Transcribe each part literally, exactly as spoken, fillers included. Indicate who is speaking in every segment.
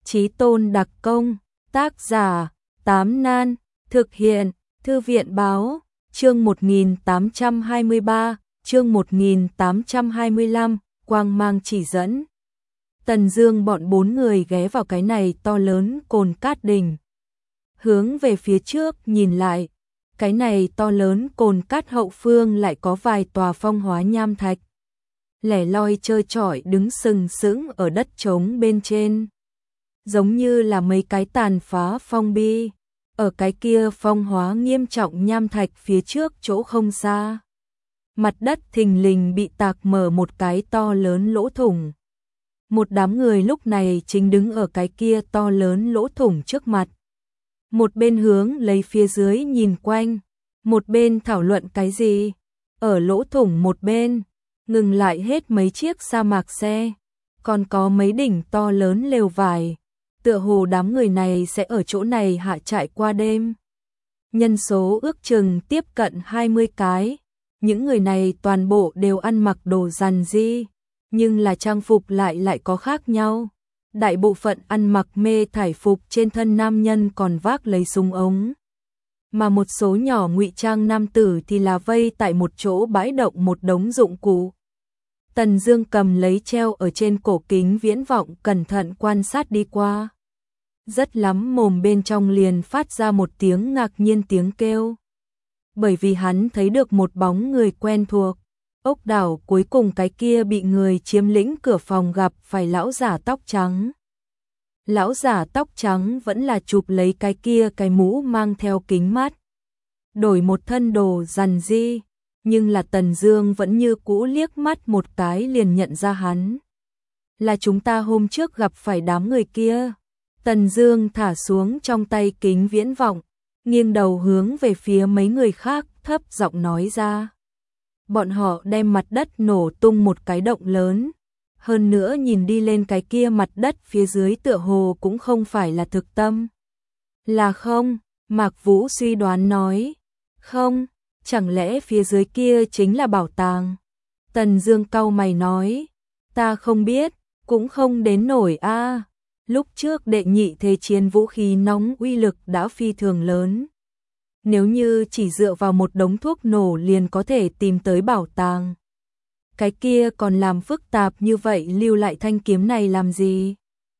Speaker 1: Chí Tôn đặc công, tác giả, Tám Nan, thực hiện, Thư viện báo, chương một nghìn tám trăm hai mươi ba, chương một nghìn tám trăm hai mươi lăm, quang mang chỉ dẫn. Tần Dương bọn bốn người ghé vào cái này to lớn cồn cát đỉnh. Hướng về phía trước nhìn lại, cái này to lớn cồn cát hậu phương lại có vài tòa phong hóa nham thạch. Lẻ loi trơ trọi đứng sừng sững ở đất trống bên trên. Giống như là mấy cái tàn phá phong bi. Ở cái kia phong hóa nghiêm trọng nham thạch phía trước chỗ không xa. Mặt đất thình lình bị tạc mở một cái to lớn lỗ thủng. Một đám người lúc này chính đứng ở cái kia to lớn lỗ thủng trước mặt. Một bên hướng lấy phía dưới nhìn quanh, một bên thảo luận cái gì. Ở lỗ thủng một bên, ngừng lại hết mấy chiếc sa mạc xe, còn có mấy đỉnh to lớn lều vải. Tựa hồ đám người này sẽ ở chỗ này hạ trại qua đêm. Nhân số ước chừng tiếp cận hai mươi cái. Những người này toàn bộ đều ăn mặc đồ rằn ri, nhưng là trang phục lại lại có khác nhau. Đại bộ phận ăn mặc mê thải phục, trên thân nam nhân còn vác lấy súng ống. Mà một số nhỏ ngụy trang nam tử thì là vây tại một chỗ bãi động một đống dụng cụ. Tần Dương cầm lấy treo ở trên cổ kính viễn vọng cẩn thận quan sát đi qua. Rất lắm mồm bên trong liền phát ra một tiếng ngạc nhiên tiếng kêu. Bởi vì hắn thấy được một bóng người quen thuộc. Ốc đảo cuối cùng cái kia bị người chiếm lĩnh cửa phòng gặp phải lão giả tóc trắng. Lão giả tóc trắng vẫn là chụp lấy cái kia cái mũ mang theo kính mắt. Đổi một thân đồ rằn ri, nhưng là Tần Dương vẫn như cũ liếc mắt một cái liền nhận ra hắn. Là chúng ta hôm trước gặp phải đám người kia. Tần Dương thả xuống trong tay kính viễn vọng, nghiêng đầu hướng về phía mấy người khác thấp giọng nói ra. Bọn họ đem mặt đất nổ tung một cái động lớn. Hơn nữa nhìn đi lên cái kia mặt đất phía dưới tựa hồ cũng không phải là thực tâm. Là không? Mạc Vũ suy đoán nói. Không, chẳng lẽ phía dưới kia chính là bảo tàng? Tần Dương cau mày nói. Ta không biết, cũng không đến nổi a. À. Lúc trước đệ nhị thế chiến vũ khí nóng uy lực đã phi thường lớn. Nếu như chỉ dựa vào một đống thuốc nổ liền có thể tìm tới bảo tàng. Cái kia còn làm phức tạp như vậy, lưu lại thanh kiếm này làm gì?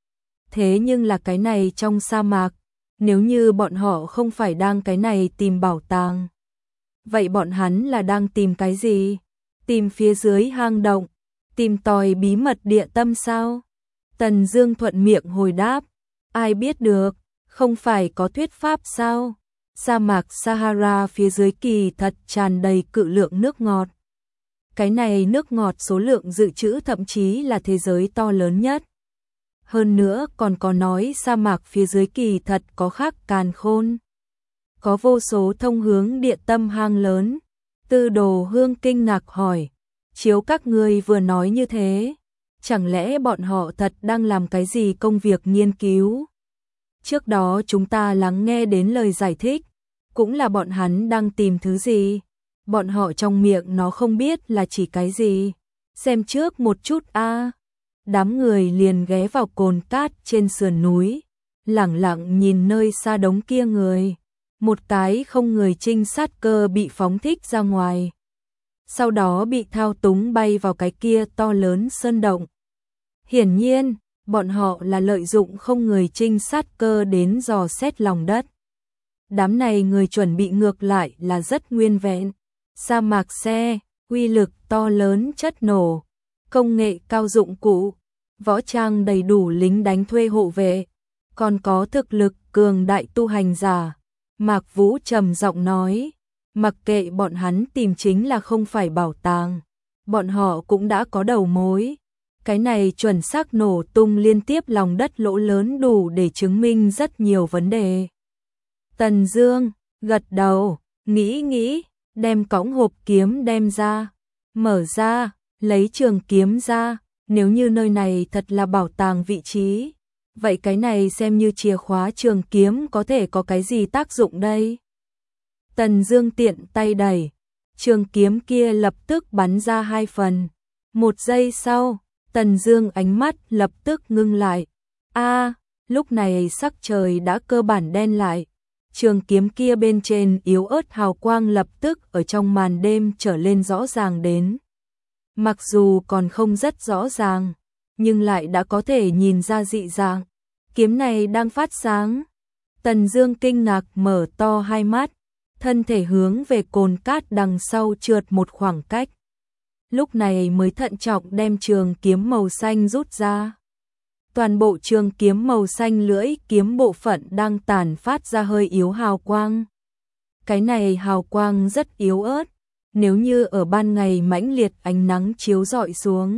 Speaker 1: Thế nhưng là cái này trong sa mạc, nếu như bọn họ không phải đang cái này tìm bảo tàng, vậy bọn hắn là đang tìm cái gì? Tìm phía dưới hang động, tìm tòi bí mật địa tâm sao? Tần Dương thuận miệng hồi đáp, ai biết được, không phải có thuyết pháp sao? Sa mạc Sahara phía dưới kỳ thật tràn đầy cự lượng nước ngọt. Cái này nước ngọt số lượng dự trữ thậm chí là thế giới to lớn nhất. Hơn nữa còn có nói sa mạc phía dưới kỳ thật có khác càn khôn. Có vô số thông hướng địa tâm hang lớn. Tư Đồ Hương kinh ngạc hỏi, chiếu các ngươi vừa nói như thế, chẳng lẽ bọn họ thật đang làm cái gì công việc nghiên cứu? Trước đó chúng ta lắng nghe đến lời giải thích, cũng là bọn hắn đang tìm thứ gì. Bọn họ trong miệng nó không biết là chỉ cái gì. Xem trước một chút a. À. Đám người liền ghé vào cồn cát trên sườn núi, lẳng lặng nhìn nơi xa đống kia người. Một cái không người trinh sát cơ bị phóng thích ra ngoài. Sau đó bị thao túng bay vào cái kia to lớn sơn động. Hiển nhiên, bọn họ là lợi dụng không người trinh sát cơ đến dò xét lòng đất. Đám này người chuẩn bị ngược lại là rất nguyên vẹn. Sa mạc xe, uy lực to lớn chất nổ, công nghệ cao dụng cụ, võ trang đầy đủ lính đánh thuê hộ vệ, còn có thực lực cường đại tu hành giả. Mạc Vũ trầm giọng nói, mặc kệ bọn hắn tìm chính là không phải bảo tàng, bọn họ cũng đã có đầu mối. Cái này chuẩn xác nổ tung liên tiếp lòng đất lỗ lớn đủ để chứng minh rất nhiều vấn đề. Tần Dương gật đầu, nghĩ nghĩ, đem cõng hộp kiếm đem ra, mở ra, lấy trường kiếm ra. Nếu như nơi này thật là bảo tàng vị trí, vậy cái này xem như chìa khóa trường kiếm có thể có cái gì tác dụng đây? Tần Dương tiện tay đẩy, trường kiếm kia lập tức bắn ra hai phần. Một giây sau, Tần Dương ánh mắt lập tức ngưng lại. A, Lúc này sắc trời đã cơ bản đen lại, trường kiếm kia bên trên yếu ớt hào quang lập tức ở trong màn đêm trở lên rõ ràng đến. Mặc dù còn không rất rõ ràng, nhưng lại đã có thể nhìn ra dị dạng. Kiếm này đang phát sáng. Tần Dương kinh ngạc mở to hai mắt, thân thể hướng về cồn cát đằng sau trượt một khoảng cách. Lúc này mới thận trọng đem trường kiếm màu xanh rút ra. Toàn bộ trường kiếm màu xanh lưỡi kiếm bộ phận đang tản phát ra hơi yếu hào quang. Cái này hào quang rất yếu ớt, nếu như ở ban ngày mãnh liệt ánh nắng chiếu rọi xuống,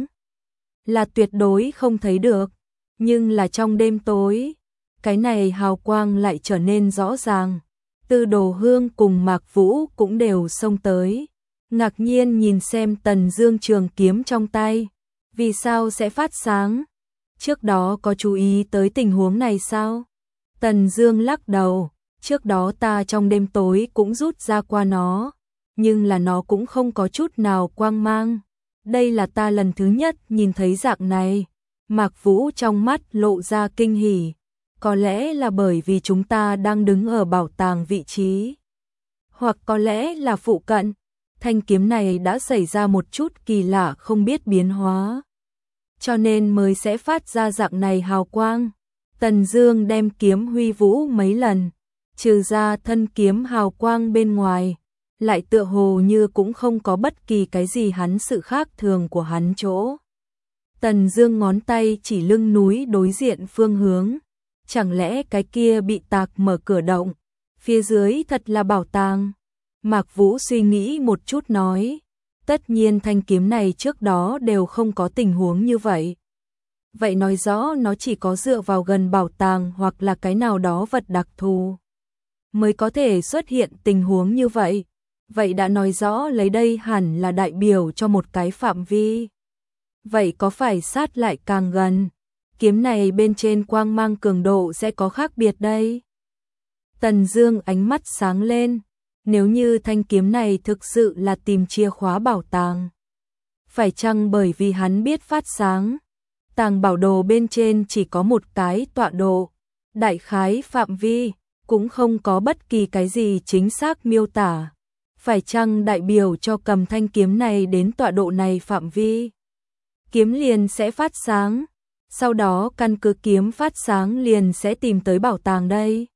Speaker 1: là tuyệt đối không thấy được, nhưng là trong đêm tối, cái này hào quang lại trở nên rõ ràng. Tư Đồ Hương cùng Mạc Vũ cũng đều xông tới, ngạc nhiên nhìn xem Tần Dương trường kiếm trong tay, vì sao sẽ phát sáng? Trước đó có chú ý tới tình huống này sao? Tần Dương lắc đầu, trước đó ta trong đêm tối cũng rút ra qua nó, nhưng là nó cũng không có chút nào quang mang. Đây là ta lần thứ nhất nhìn thấy dạng này. Mạc Vũ trong mắt lộ ra kinh hỉ, có lẽ là bởi vì chúng ta đang đứng ở bảo tàng vị trí, hoặc có lẽ là phụ cận, thanh kiếm này đã xảy ra một chút kỳ lạ không biết biến hóa, cho nên mới sẽ phát ra dạng này hào quang. Tần Dương đem kiếm huy vũ mấy lần, trừ ra thân kiếm hào quang bên ngoài, lại tựa hồ như cũng không có bất kỳ cái gì hắn sự khác thường của hắn chỗ. Tần Dương ngón tay chỉ lưng núi đối diện phương hướng, chẳng lẽ cái kia bị tạc mở cửa động, phía dưới thật là bảo tàng. Mạc Vũ suy nghĩ một chút nói, tất nhiên thanh kiếm này trước đó đều không có tình huống như vậy. Vậy nói rõ nó chỉ có dựa vào gần bảo tàng hoặc là cái nào đó vật đặc thù mới có thể xuất hiện tình huống như vậy. Vậy đã nói rõ lấy đây hẳn là đại biểu cho một cái phạm vi. Vậy có phải sát lại càng gần, kiếm này bên trên quang mang cường độ sẽ có khác biệt đây? Tần Dương ánh mắt sáng lên, nếu như thanh kiếm này thực sự là tìm chìa khóa bảo tàng, phải chăng bởi vì hắn biết phát sáng, tàng bảo đồ bên trên chỉ có một cái tọa độ, đại khái phạm vi, cũng không có bất kỳ cái gì chính xác miêu tả, phải chăng đại biểu cho cầm thanh kiếm này đến tọa độ này phạm vi, kiếm liền sẽ phát sáng, sau đó căn cứ kiếm phát sáng liền sẽ tìm tới bảo tàng đây?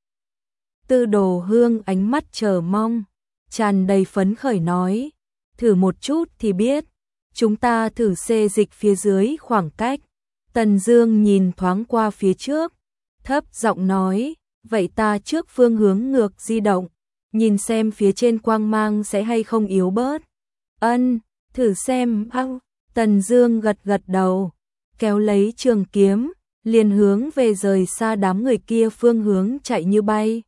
Speaker 1: Tư Đồ Hương ánh mắt chờ mong, tràn đầy phấn khởi nói, thử một chút thì biết, chúng ta thử xê dịch phía dưới khoảng cách. Tần Dương nhìn thoáng qua phía trước, thấp giọng nói, vậy ta trước phương hướng ngược di động, nhìn xem phía trên quang mang sẽ hay không yếu bớt. Ân, thử xem. Ao. Tần Dương gật gật đầu, kéo lấy trường kiếm, liền hướng về rời xa đám người kia phương hướng chạy như bay.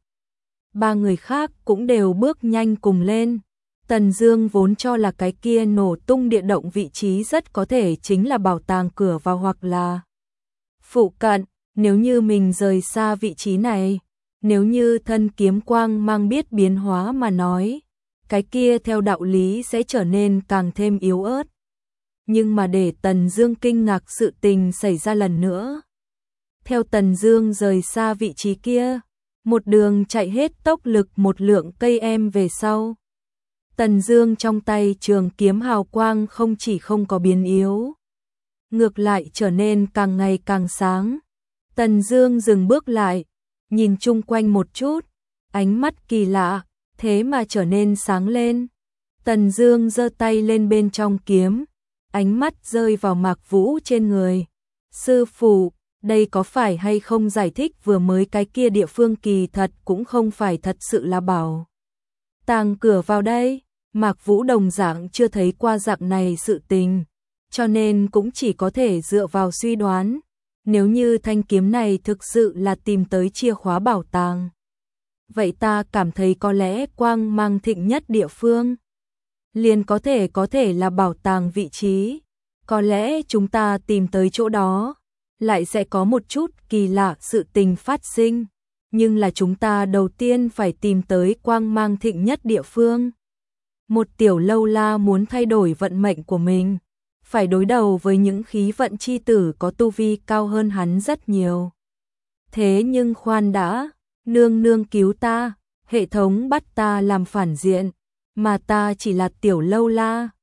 Speaker 1: Ba người khác cũng đều bước nhanh cùng lên. Tần Dương vốn cho là cái kia nổ tung địa động vị trí rất có thể chính là bảo tàng cửa vào hoặc là phụ cận, nếu như mình rời xa vị trí này, nếu như thân kiếm quang mang biết biến hóa mà nói, cái kia theo đạo lý sẽ trở nên càng thêm yếu ớt. Nhưng mà để Tần Dương kinh ngạc sự tình xảy ra lần nữa. Theo Tần Dương rời xa vị trí kia, một đường chạy hết tốc lực một lượng cây em về sau. Tần Dương trong tay trường kiếm hào quang không chỉ không có biến yếu, ngược lại trở nên càng ngày càng sáng. Tần Dương dừng bước lại, nhìn chung quanh một chút, ánh mắt kỳ lạ, thế mà trở nên sáng lên. Tần Dương giơ tay lên bên trong kiếm, ánh mắt rơi vào Mạc Vũ trên người. Sư phụ, đây có phải hay không giải thích vừa mới cái kia địa phương kỳ thật cũng không phải thật sự là bảo tàng cửa vào đây? Mạc Vũ đồng dạng chưa thấy qua dạng này sự tình, cho nên cũng chỉ có thể dựa vào suy đoán. Nếu như thanh kiếm này thực sự là tìm tới chìa khóa bảo tàng, vậy ta cảm thấy có lẽ quang mang thịnh nhất địa phương liền có thể có thể là bảo tàng vị trí. Có lẽ chúng ta tìm tới chỗ đó, lại sẽ có một chút kỳ lạ sự tình phát sinh, nhưng là chúng ta đầu tiên phải tìm tới quang mang thịnh nhất địa phương. Một tiểu lâu la muốn thay đổi vận mệnh của mình, phải đối đầu với những khí vận chi tử có tu vi cao hơn hắn rất nhiều. Thế nhưng khoan đã, nương nương cứu ta, hệ thống bắt ta làm phản diện, mà ta chỉ là tiểu lâu la,